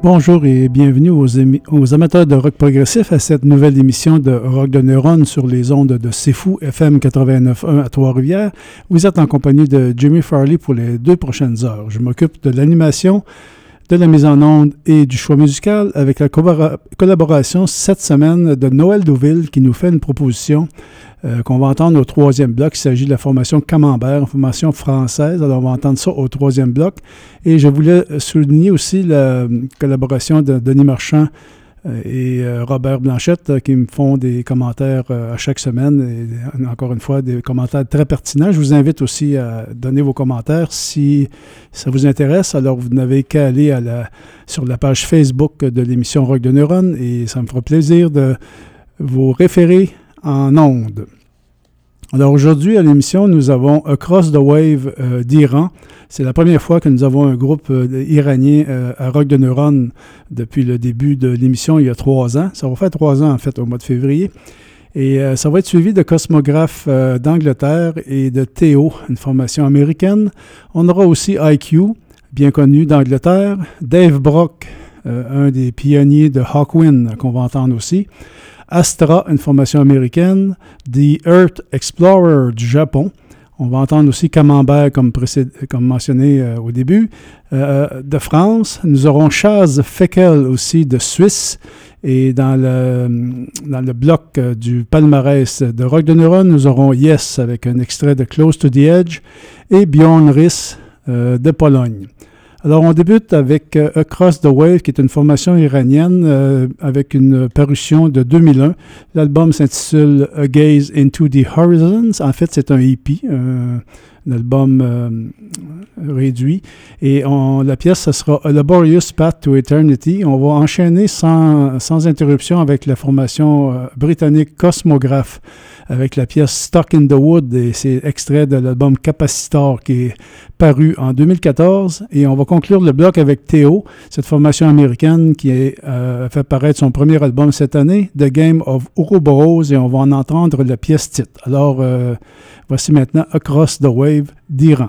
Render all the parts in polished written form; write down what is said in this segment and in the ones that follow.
Bonjour et bienvenue aux amateurs de rock progressif à cette nouvelle émission de Rock de Neurones sur les ondes de C'est Fou FM 89.1 à Trois-Rivières. Vous êtes en compagnie de Jimmy Farley pour les 2 prochaines heures. Je m'occupe de l'animation, de la mise en onde et du choix musical avec la collaboration cette semaine de Noël Deauville qui nous fait une proposition qu'on va entendre au 3e bloc. Il s'agit de la formation Camembert, une formation française. Alors, on va entendre ça au 3e bloc. Et je voulais souligner aussi la collaboration de Denis Marchand et Robert Blanchette qui me font des commentaires à chaque semaine. Et encore une fois, des commentaires très pertinents. Je vous invite aussi à donner vos commentaires si ça vous intéresse. Alors, vous n'avez qu'à aller sur la page Facebook de l'émission Rock de Neurones et ça me fera plaisir de vous référer en ondes. Alors aujourd'hui à l'émission, nous avons Across the Wave d'Iran. C'est la première fois que nous avons un groupe iranien à Rock de Neurones depuis le début de l'émission il y a 3 ans. Ça va faire 3 ans en fait au mois de février. Et ça va être suivi de Cosmographe d'Angleterre et de Théo, une formation américaine. On aura aussi IQ, bien connu d'Angleterre. Dave Brock, un des pionniers de Hawkwind qu'on va entendre aussi. Astra, une formation américaine, The Earth Explorer du Japon. On va entendre aussi Camembert, comme mentionné au début. De France, nous aurons Chaz Feckel aussi de Suisse. Et dans le bloc du palmarès de Rock de Neurones, nous aurons Yes avec un extrait de Close to the Edge et Bjorn Riss de Pologne. Alors, on débute avec Across the Wave, qui est une formation iranienne avec une parution de 2001. L'album s'intitule A Gaze into the Horizons. En fait, c'est un EP, un album réduit. Et la pièce, ce sera A Laborious Path to Eternity. On va enchaîner sans interruption avec la formation britannique Cosmograph, avec la pièce Stuck in the Wood, et c'est extrait de l'album Capacitor qui est paru en 2014. Et on va conclure le bloc avec Théo, cette formation américaine qui a fait paraître son premier album cette année, The Game of Ouroboros, et on va en entendre la pièce titre. Alors, voici maintenant Across the Wave d'Iran.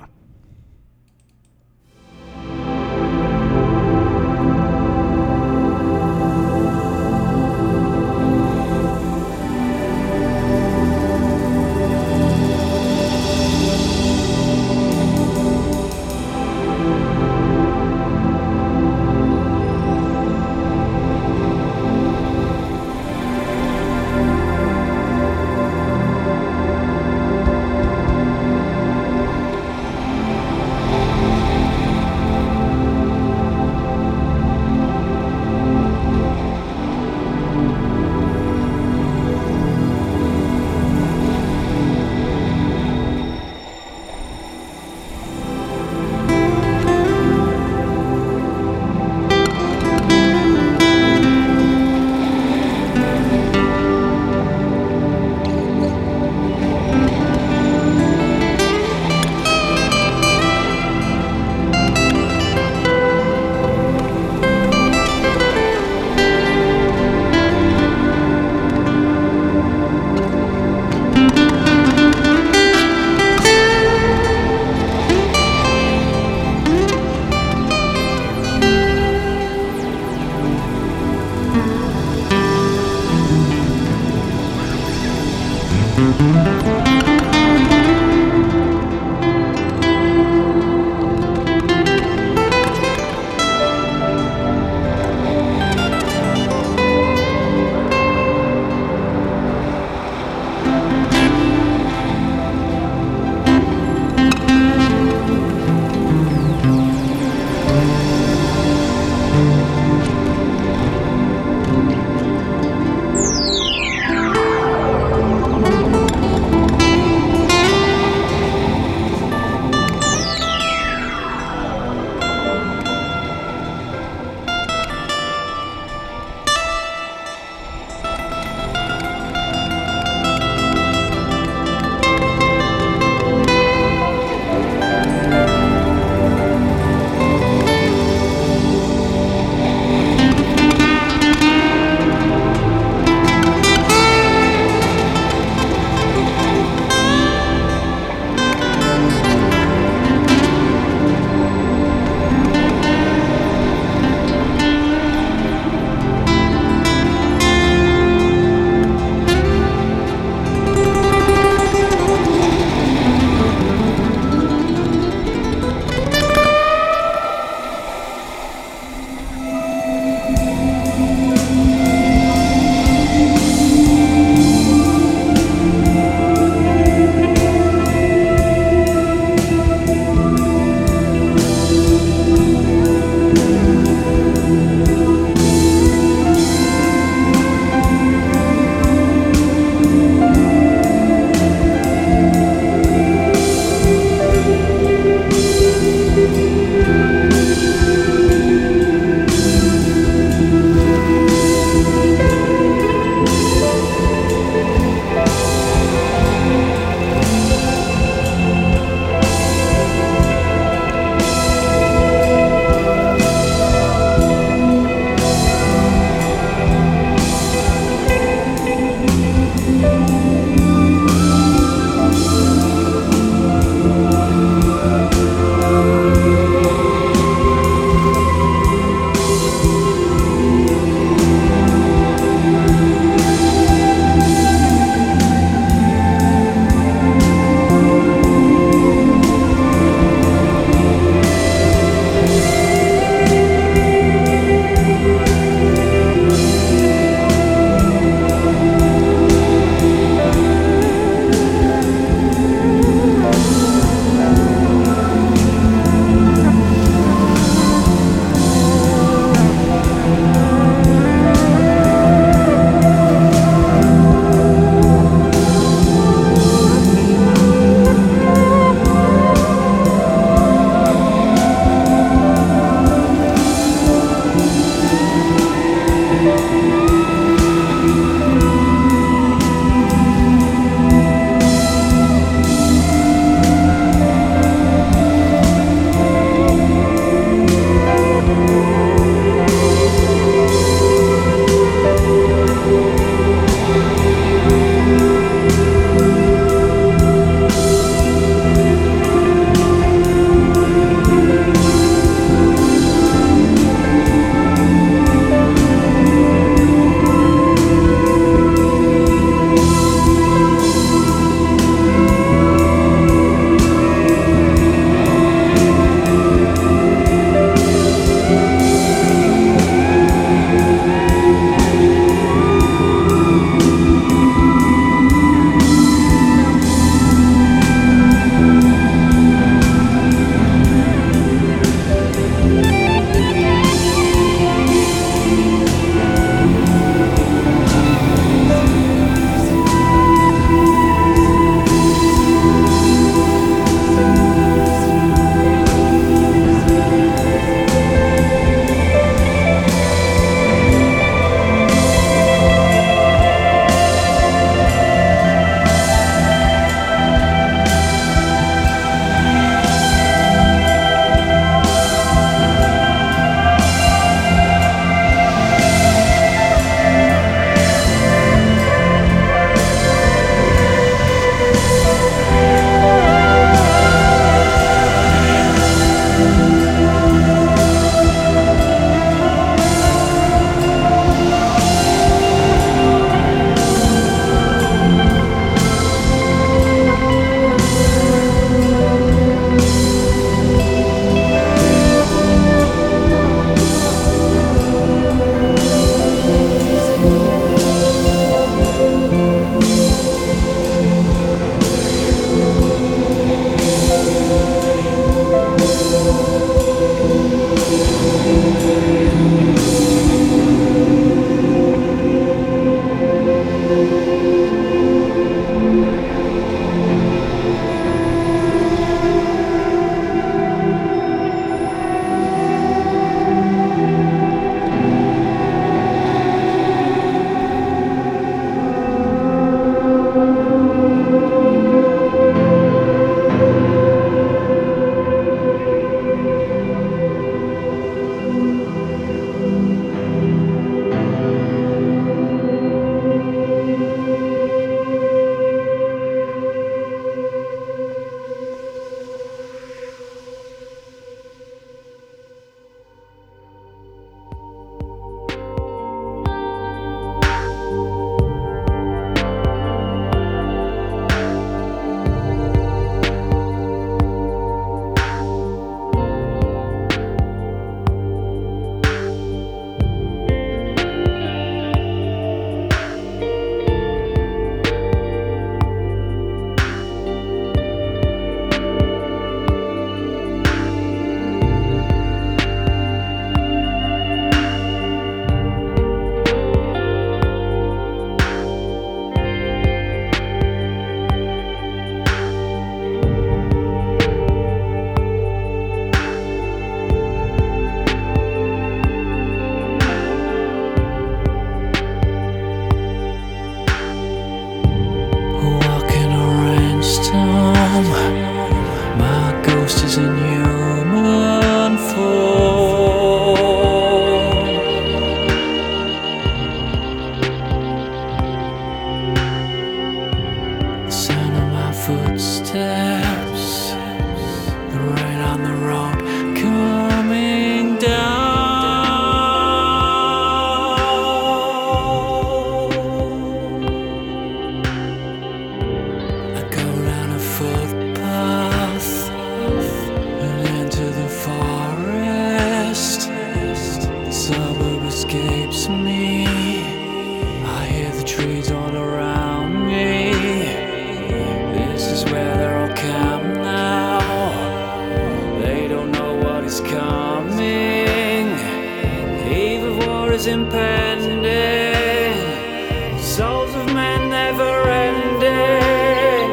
souls of men never ending.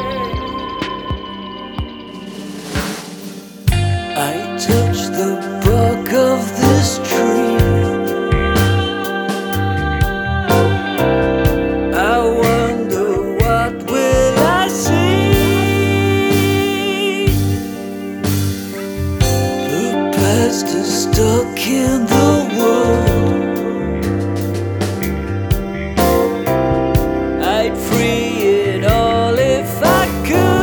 I touch the bark of this tree. I wonder what will I see. The past is stuck in the world. I'd free it all if I could.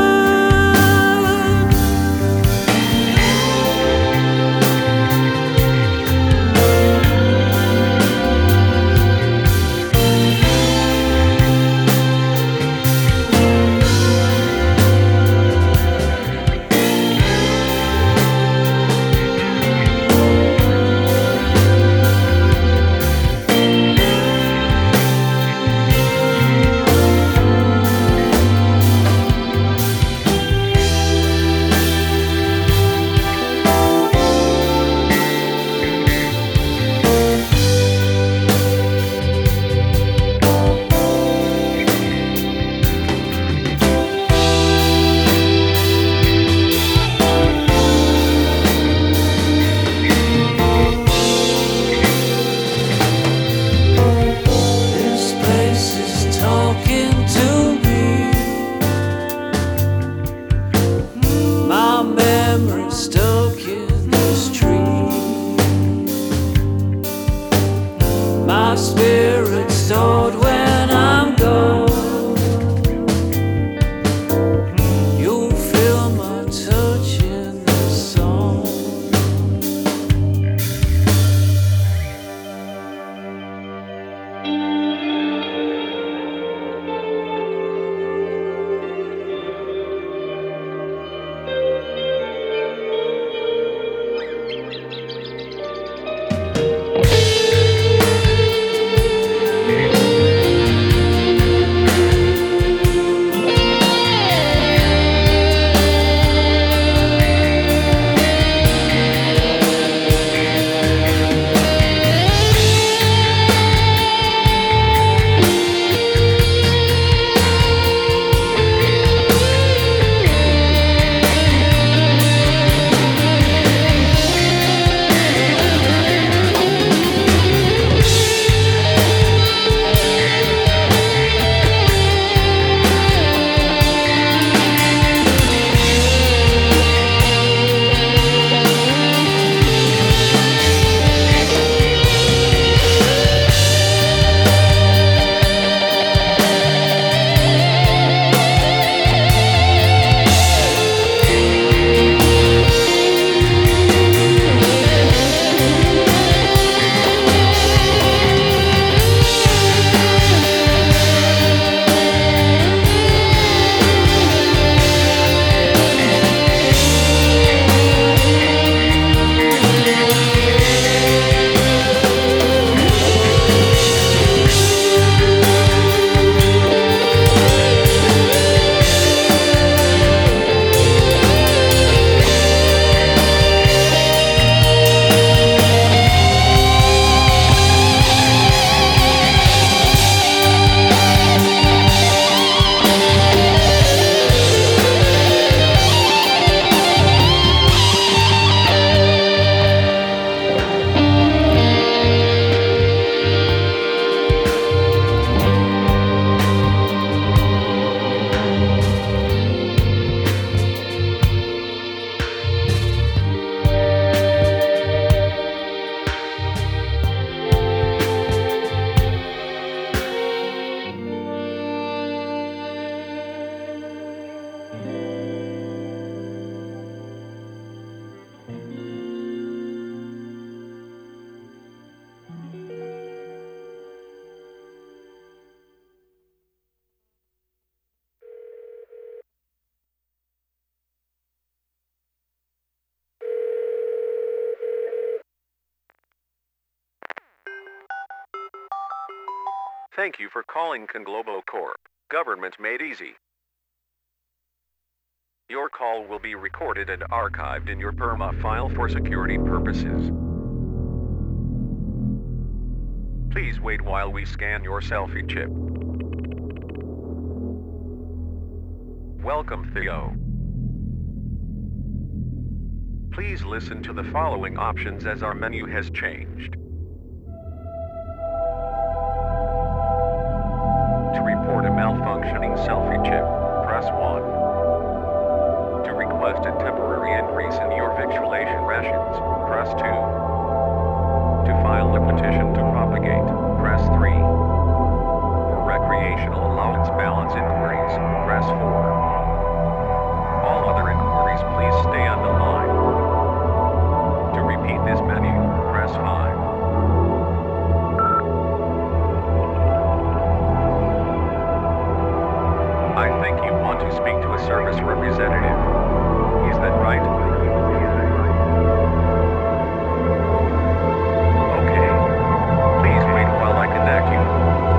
Thank you for calling Conglobo Corp. Government made easy. Your call will be recorded and archived in your PERMA file for security purposes. Please wait while we scan your selfie chip. Welcome, Theo. Please listen to the following options as our menu has changed. To report a malfunctioning selfie chip, press 1. To request a temporary increase in your victualation rations, press 2. To file a petition to propagate, press 3. For recreational allowance balance inquiries, press 4. All other inquiries, please stay on the line. To repeat this menu, press 5. I think you want to speak to a service representative. Is that right? Okay. Please wait while I connect you.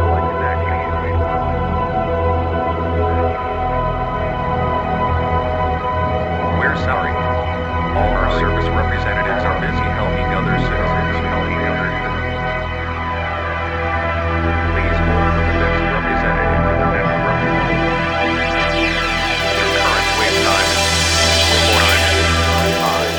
We're sorry. All our service representatives are busy helping other citizens. Please hold for the next representative. Your current wait time is 4 minutes.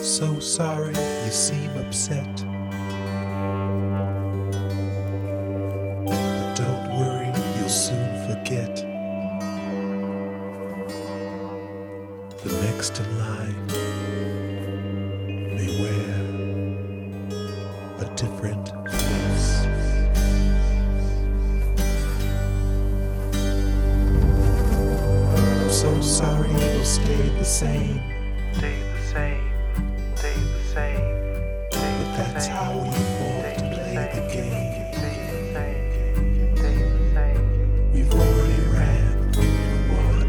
So sorry, you seem upset. But don't worry, you'll soon forget. The next in line may wear a different face. I'm so sorry, you'll stay the same. Stay the same, stay the same. But that's how we evolved to play the game. We've already ran and won.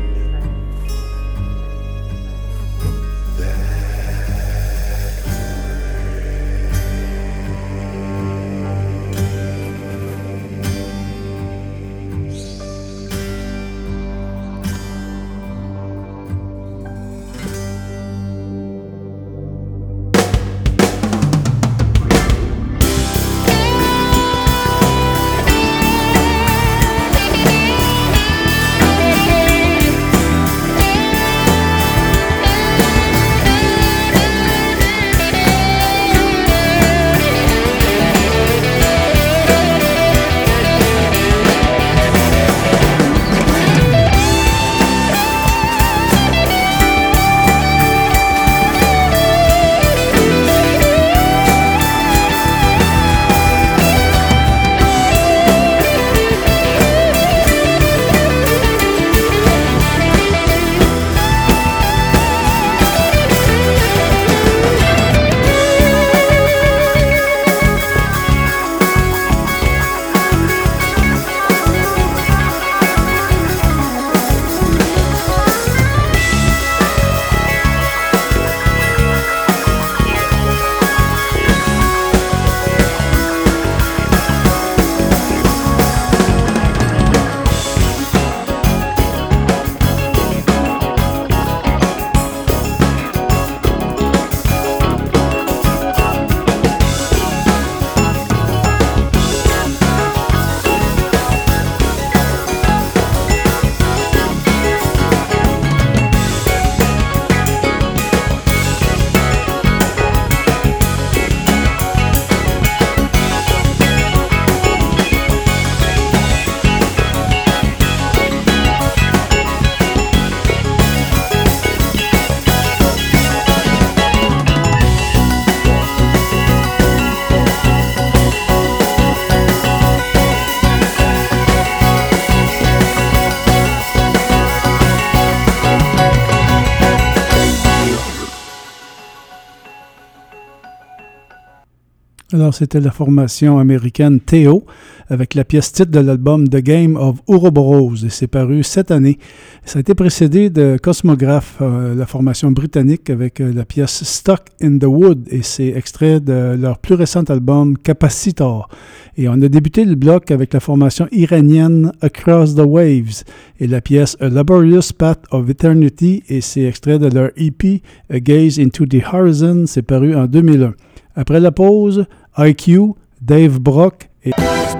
Alors, c'était la formation américaine Theo avec la pièce titre de l'album The Game of Ouroboros et c'est paru cette année. Ça a été précédé de Cosmograph, la formation britannique avec la pièce Stuck in the Wood et c'est extrait de leur plus récent album Capacitor. Et on a débuté le bloc avec la formation iranienne Across the Waves et la pièce A Laborious Path of Eternity et c'est extrait de leur EP A Gaze into the Horizon, c'est paru en 2001. Après la pause, IQ, Dave Brock et...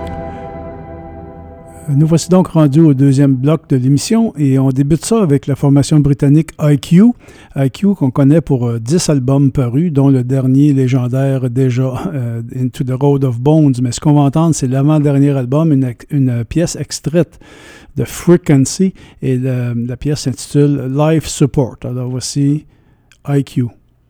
Nous voici donc rendus au deuxième bloc de l'émission et on débute ça avec la formation britannique IQ. IQ qu'on connaît pour 10 albums parus, dont le dernier légendaire déjà, Into the Road of Bones. Mais ce qu'on va entendre, c'est l'avant-dernier album, une pièce extraite de Frequency et la pièce s'intitule Life Support. Alors voici IQ.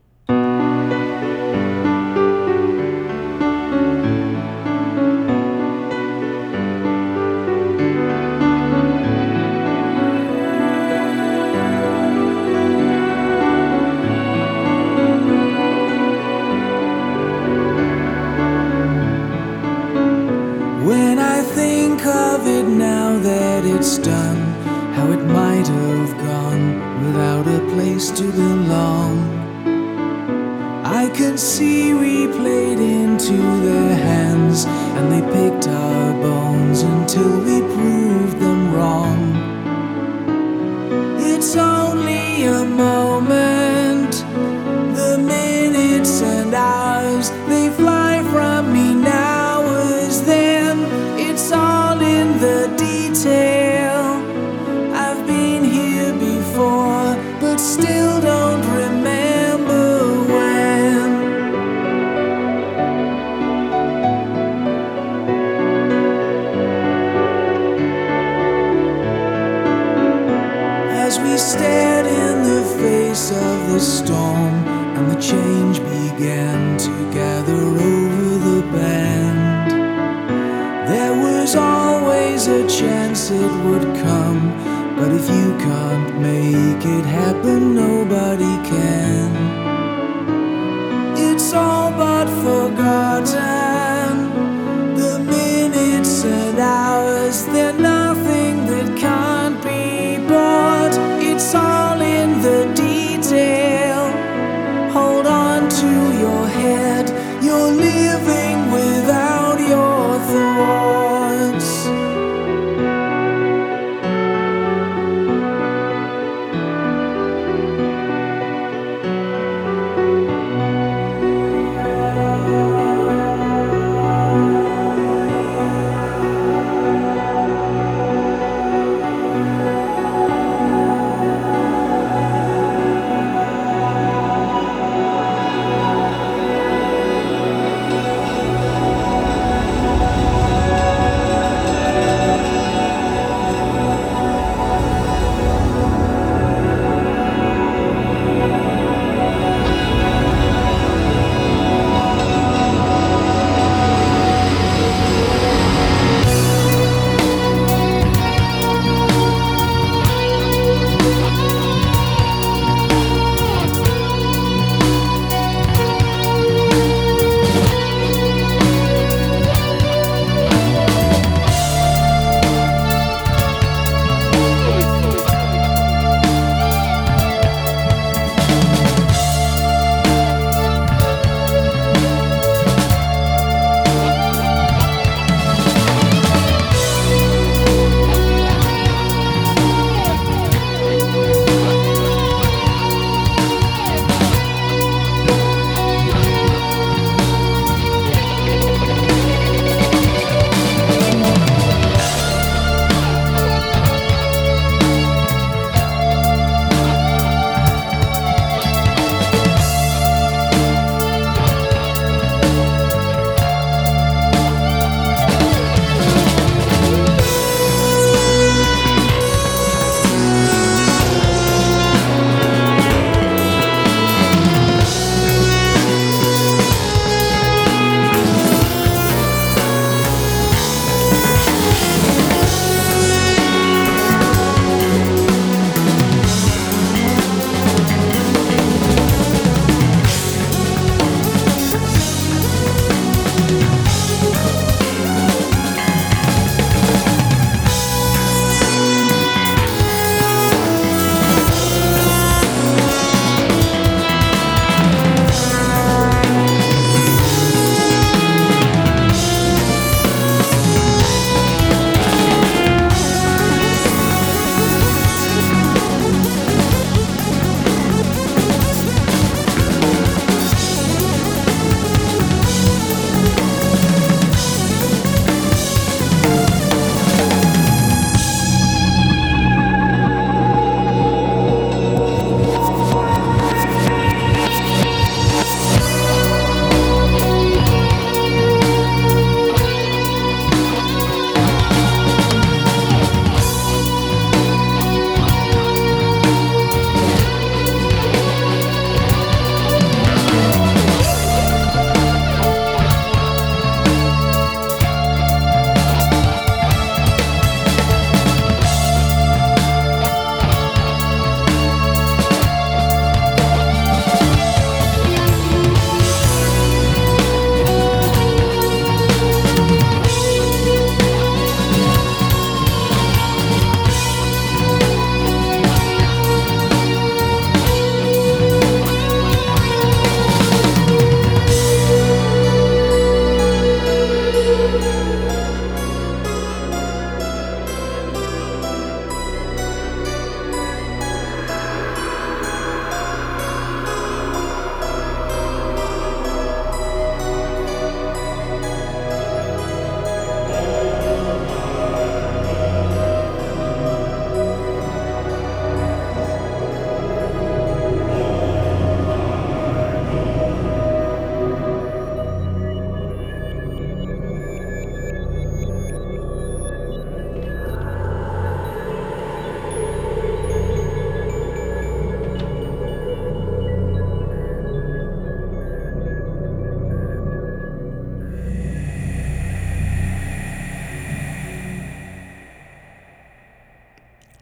It's done, how it might have gone without a place to belong. I could see we played into their hands and they picked our bones until we proved them wrong. It's only a moment, the minutes and hours, they fly from me now as then. It's all in the detail. I've been here before, but still don't remember when. promise it would come. But if you can't make it happen, nobody can. It's all but forgotten. The minutes and hours, they're nothing that can't be bought. It's all in the detail. Hold on to your head. You're living without your thoughts.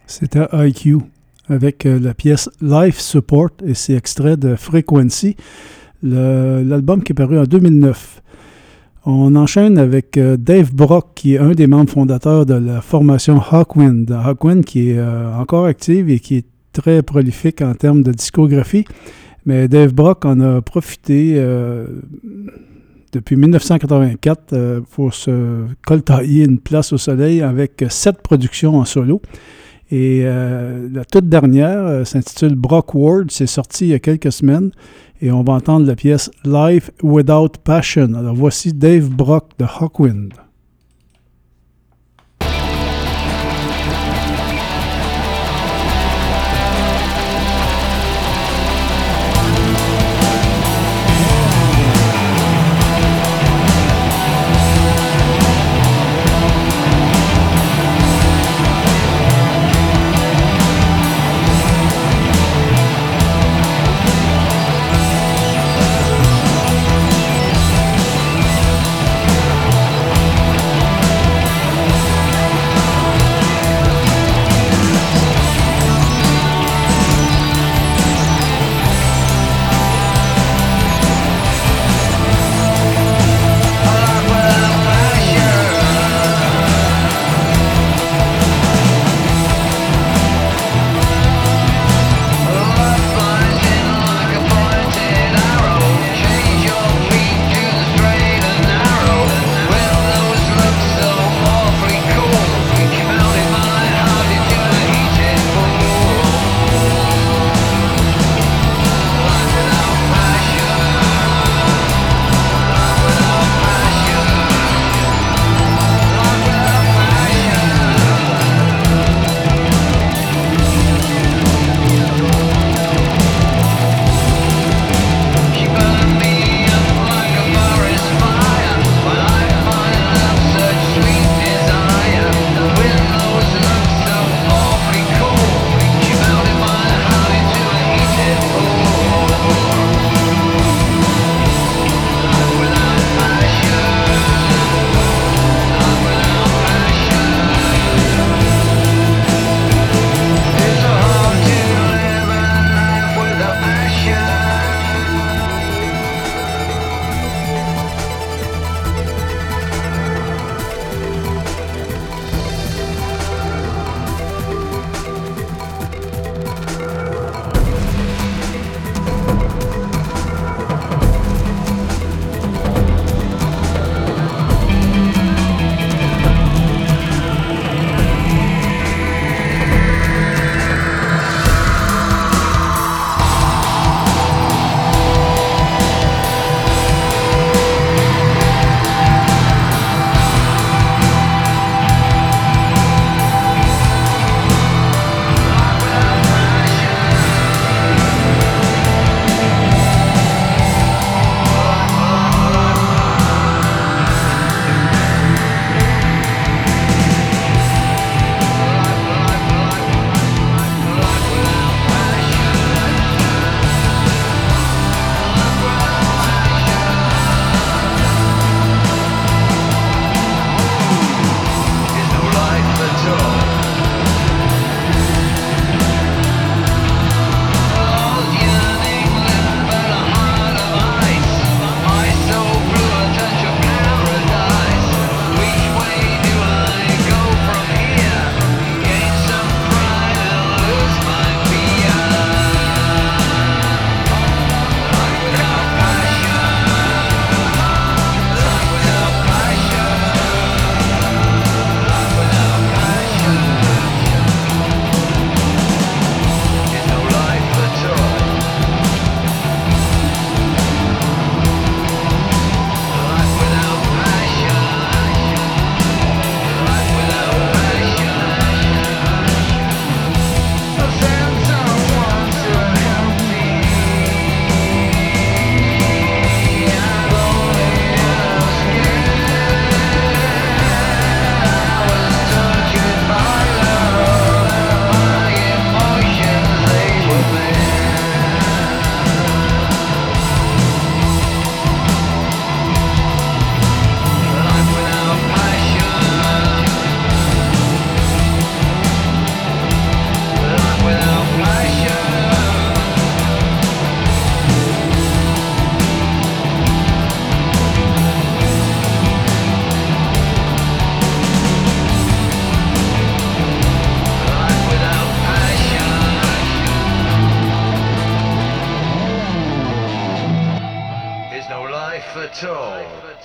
C'était IQ avec la pièce Life Support et c'est extrait de Frequency, l'album qui est paru en 2009. On enchaîne avec Dave Brock, qui est un des membres fondateurs de la formation Hawkwind. Hawkwind qui est encore active et qui est très prolifique en termes de discographie. Mais Dave Brock en a profité depuis 1984 pour se coltailler une place au soleil avec 7 productions en solo. Et la toute dernière s'intitule Brock Ward, c'est sorti il y a quelques semaines et on va entendre la pièce Life Without Passion. Alors voici Dave Brock de Hawkwind.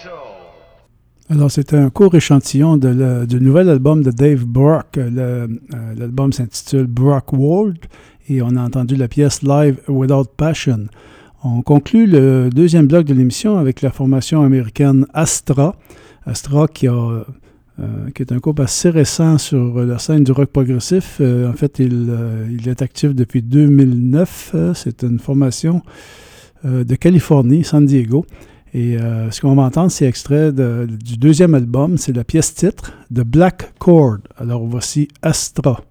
Alors, c'était un court échantillon du nouvel album de Dave Brock. L'album s'intitule Brock World et on a entendu la pièce Live Without Passion. On conclut le deuxième bloc de l'émission avec la formation américaine Astra. Astra qui est un groupe assez récent sur la scène du rock progressif. En fait, il est actif depuis 2009. C'est une formation de Californie, San Diego. Et ce qu'on va entendre, c'est extrait du deuxième album. C'est la pièce titre de Black Chord. Alors voici Astra.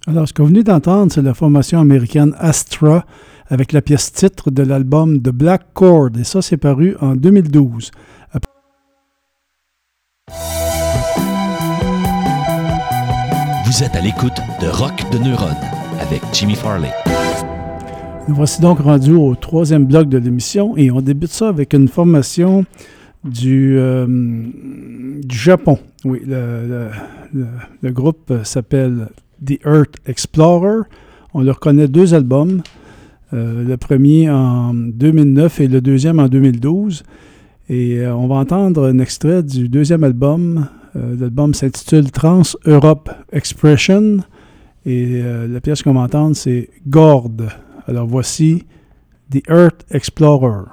Alors, ce que vous venez d'entendre, c'est la formation américaine Astra avec la pièce titre de l'album The Black Chord. Et ça, c'est paru en 2012. Vous êtes à l'écoute de Rock de Neuron avec Jimmy Farley. Nous voici donc rendus au troisième bloc de l'émission et on débute ça avec une formation du Japon. Oui, le groupe s'appelle The Earth Explorer. On leur connaît 2 albums. Le premier en 2009 et le deuxième en 2012. Et on va entendre un extrait du deuxième album. L'album s'intitule Trans Europe Expression. Et la pièce qu'on va entendre, c'est Gord. Alors voici The Earth Explorer.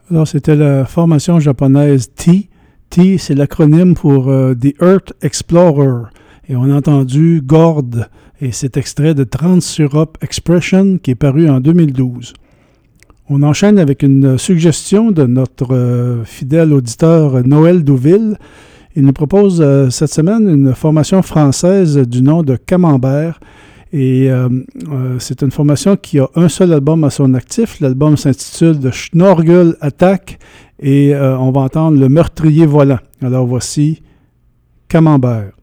Alors, c'était la formation japonaise T. T, c'est l'acronyme pour The Earth Explorer. Et on a entendu Gord, et c'est extrait de Trans-Europe Expression qui est paru en 2012. On enchaîne avec une suggestion de notre fidèle auditeur Noël Douville. Il nous propose cette semaine une formation française du nom de Camembert. Et c'est une formation qui a un seul album à son actif. L'album s'intitule The Schnorgel Attack et on va entendre Le Meurtrier Volant. Alors voici Camembert.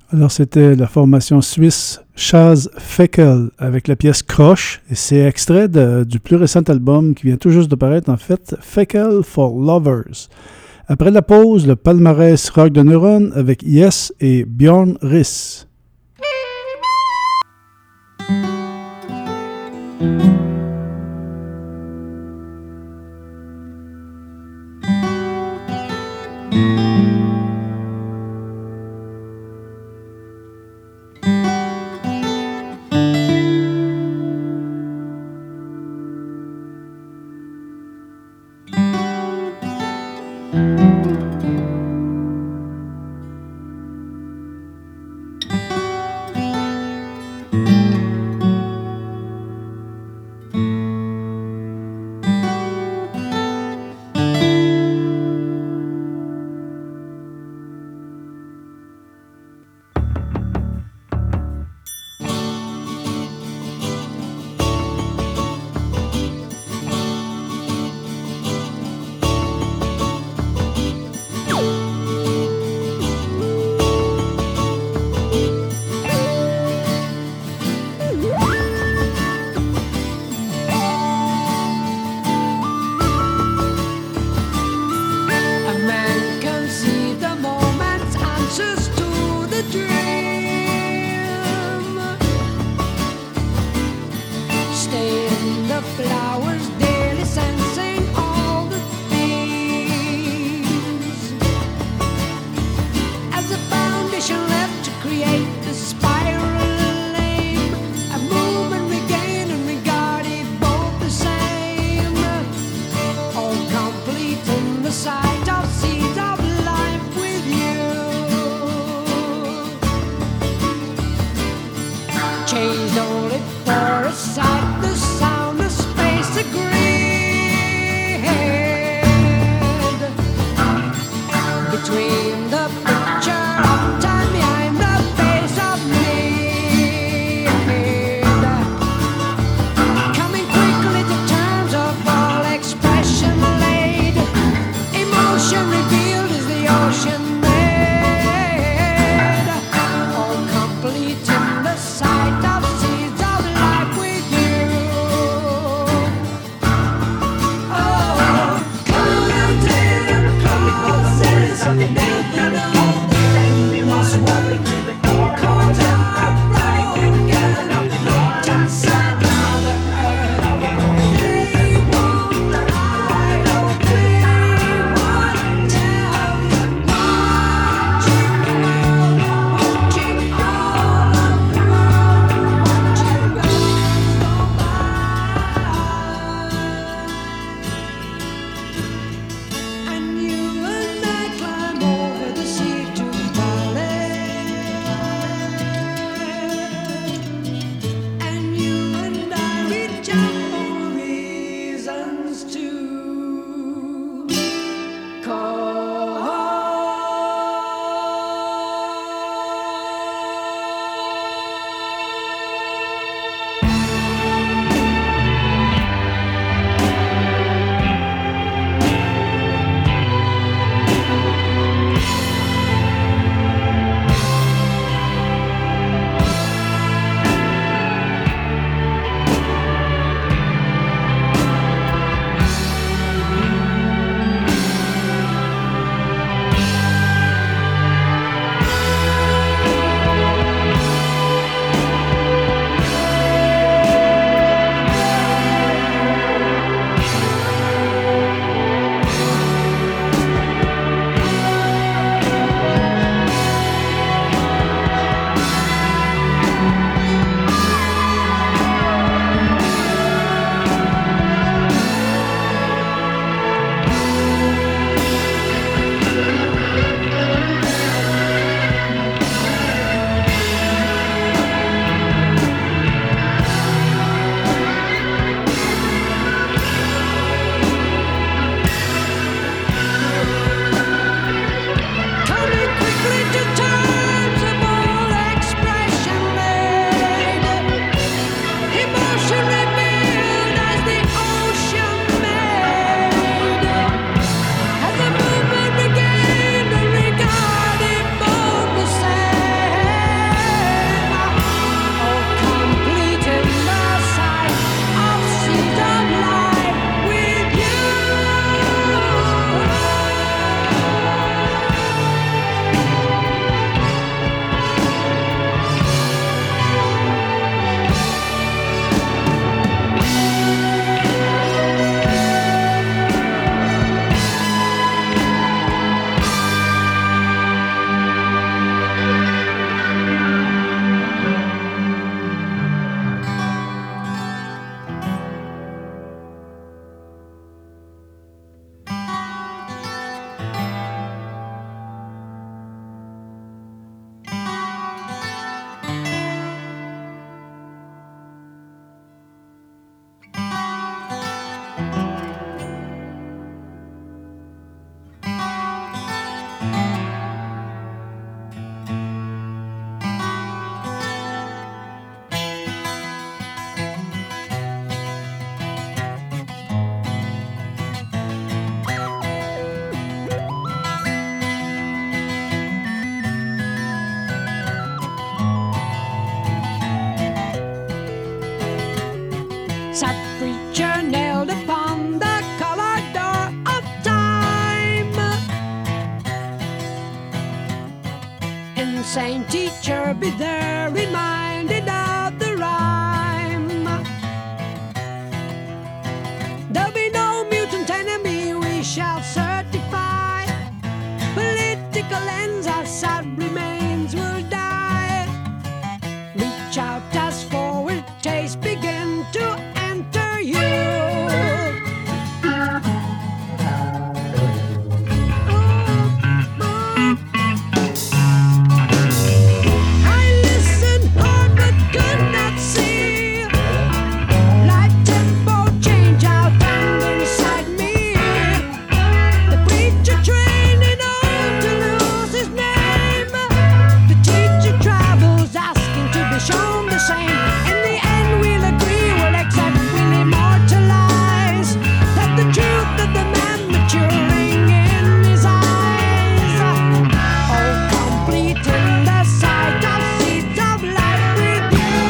Alors, c'était la formation suisse Chaz Feckel avec la pièce Croche. Et c'est extrait du plus récent album qui vient tout juste de paraître, en fait, Feckel for Lovers. Après la pause, le palmarès rock de Neuron avec Yes et Björn Riss. Complete in the sight of sea. same teacher be there, reminded of the rhyme. There'll be no mutant enemy we shall certify. Political ends, our sad remains will die. Reach out as forward taste begin to enter you. Shown the same. In the end, we'll agree, we'll accept, we'll immortalize that the truth of the man maturing in his eyes. Oh, complete in the sight of seeds of life with you.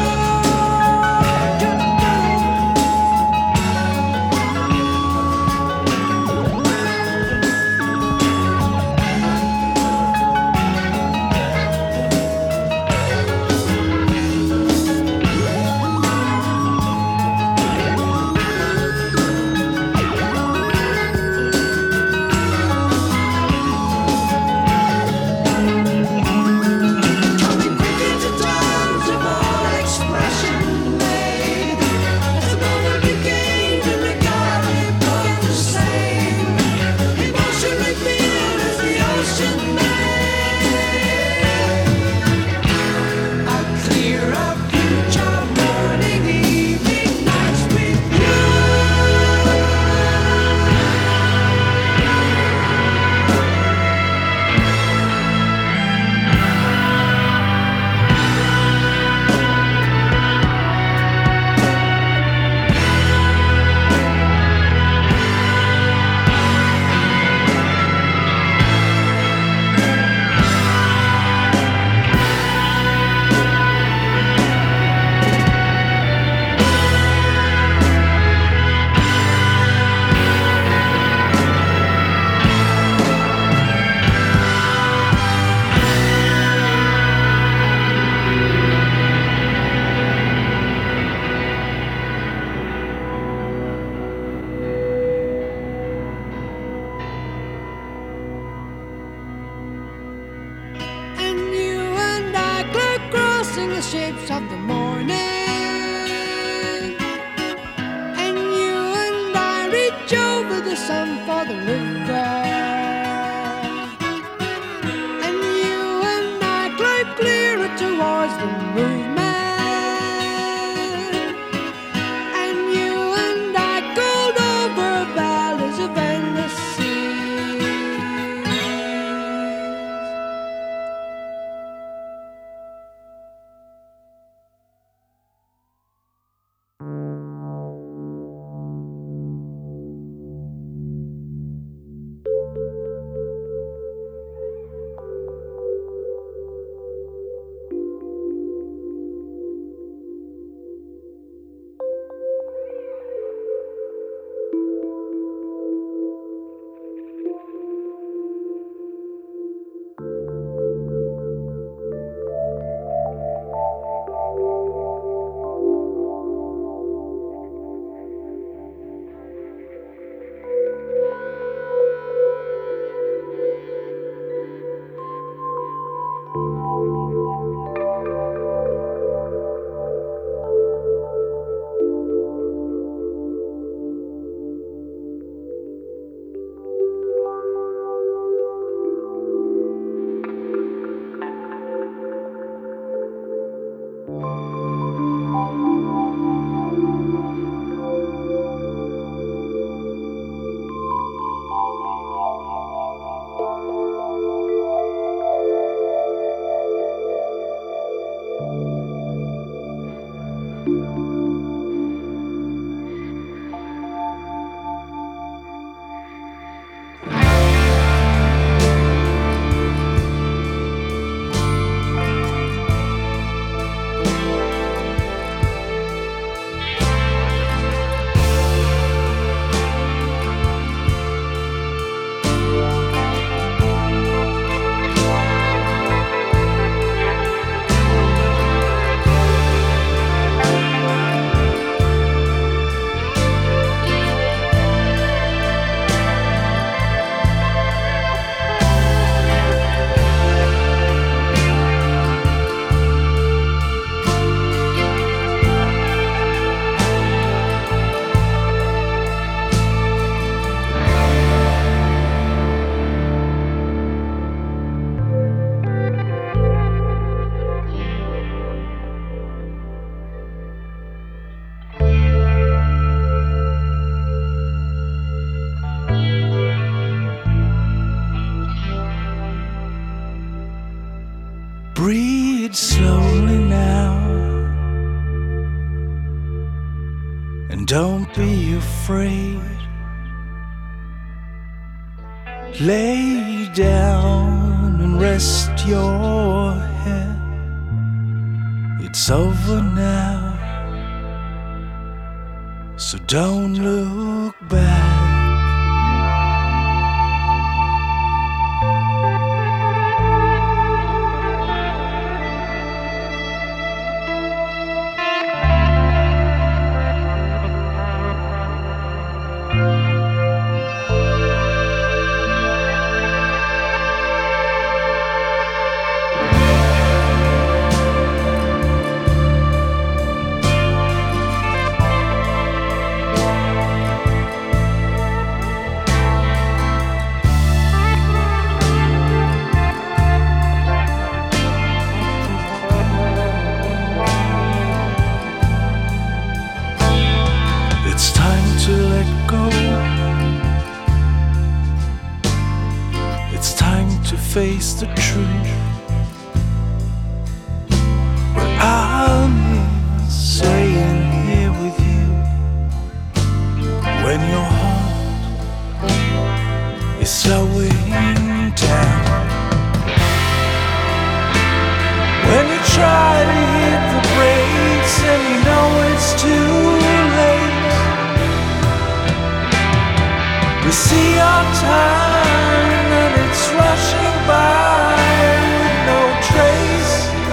Shapes of the morning, and you and I reach over the sun for the river, and you and I climb clearer towards the movement, and you and I gold over valleys of endless sea. don't be afraid. Lay down and rest your head. It's over now, so don't look back. Face the truth, but I'm here, staying here with you. When your heart is slowing down, when you try to hit the brakes and you know it's too late, we see our time and it's rushing by with no trace.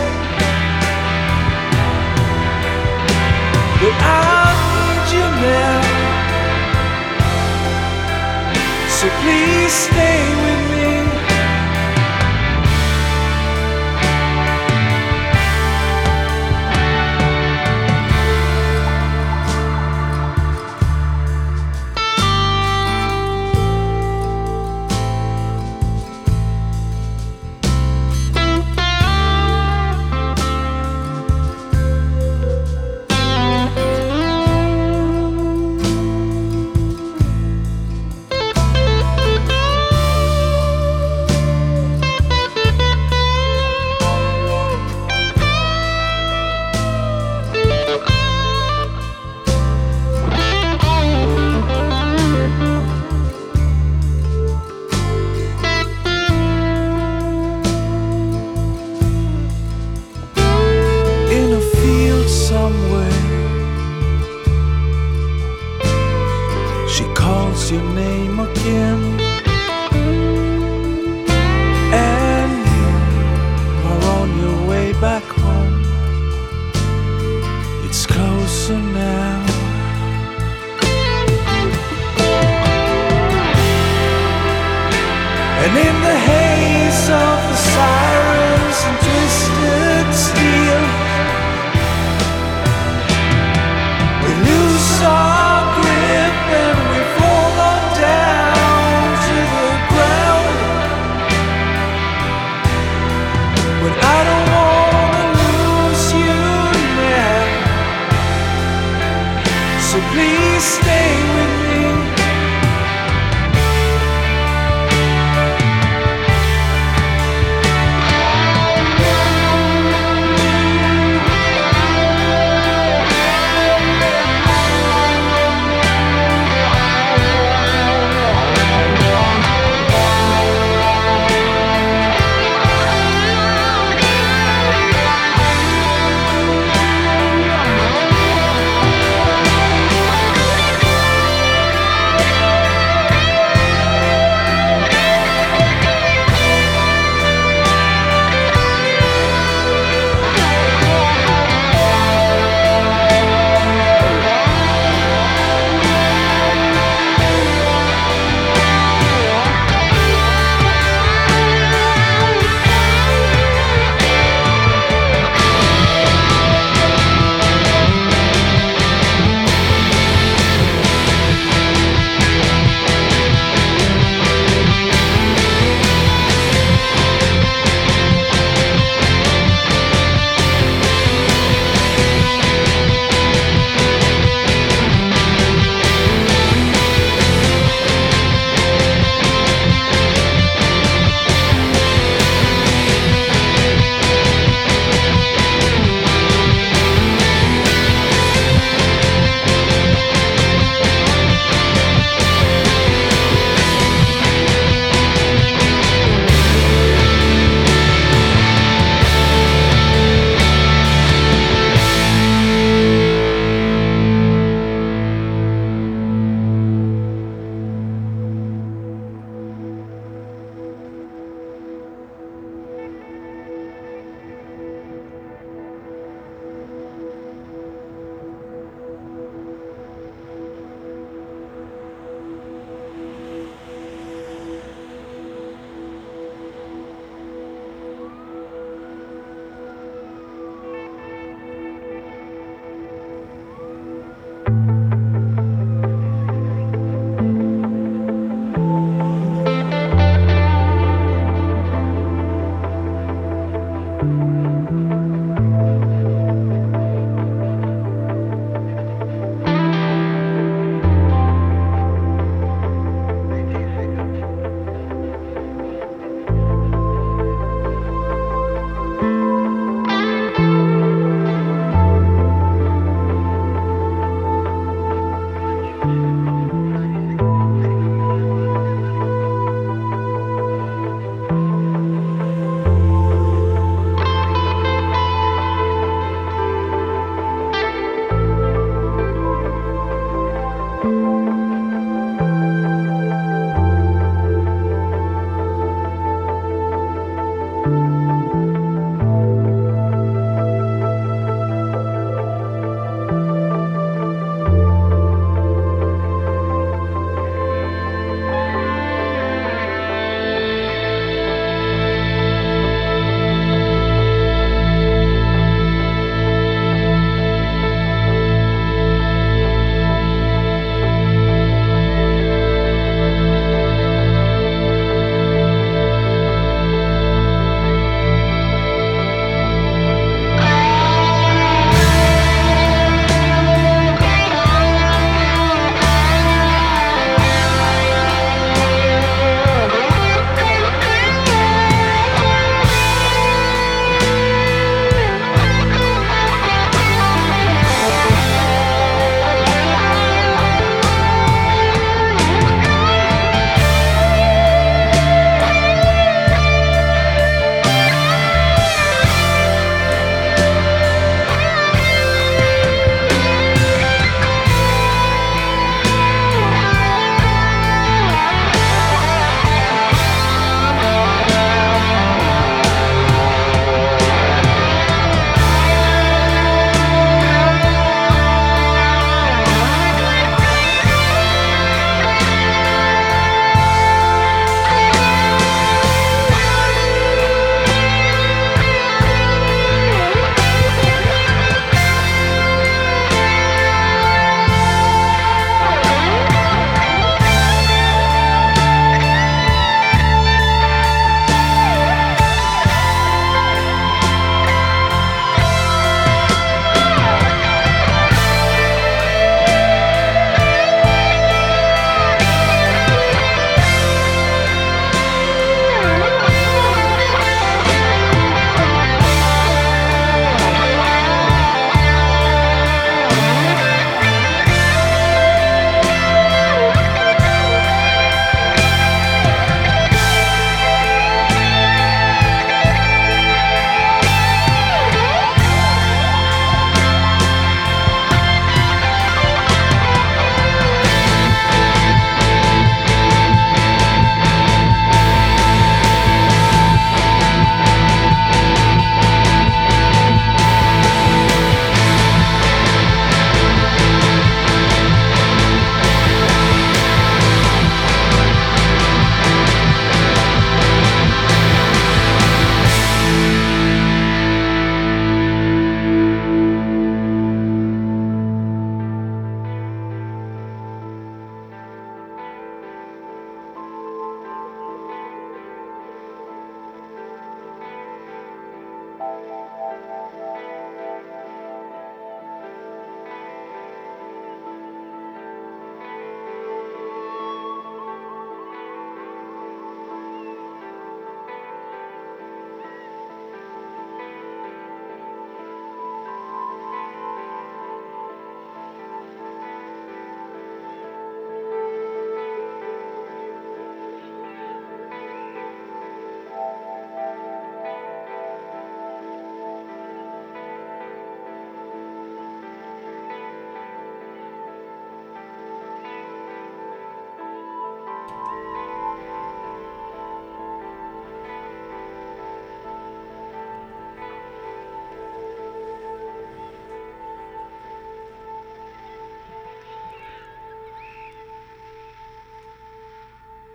But I need you now, so please stay with me. Your name again, and you are on your way back home. It's closer now, and in the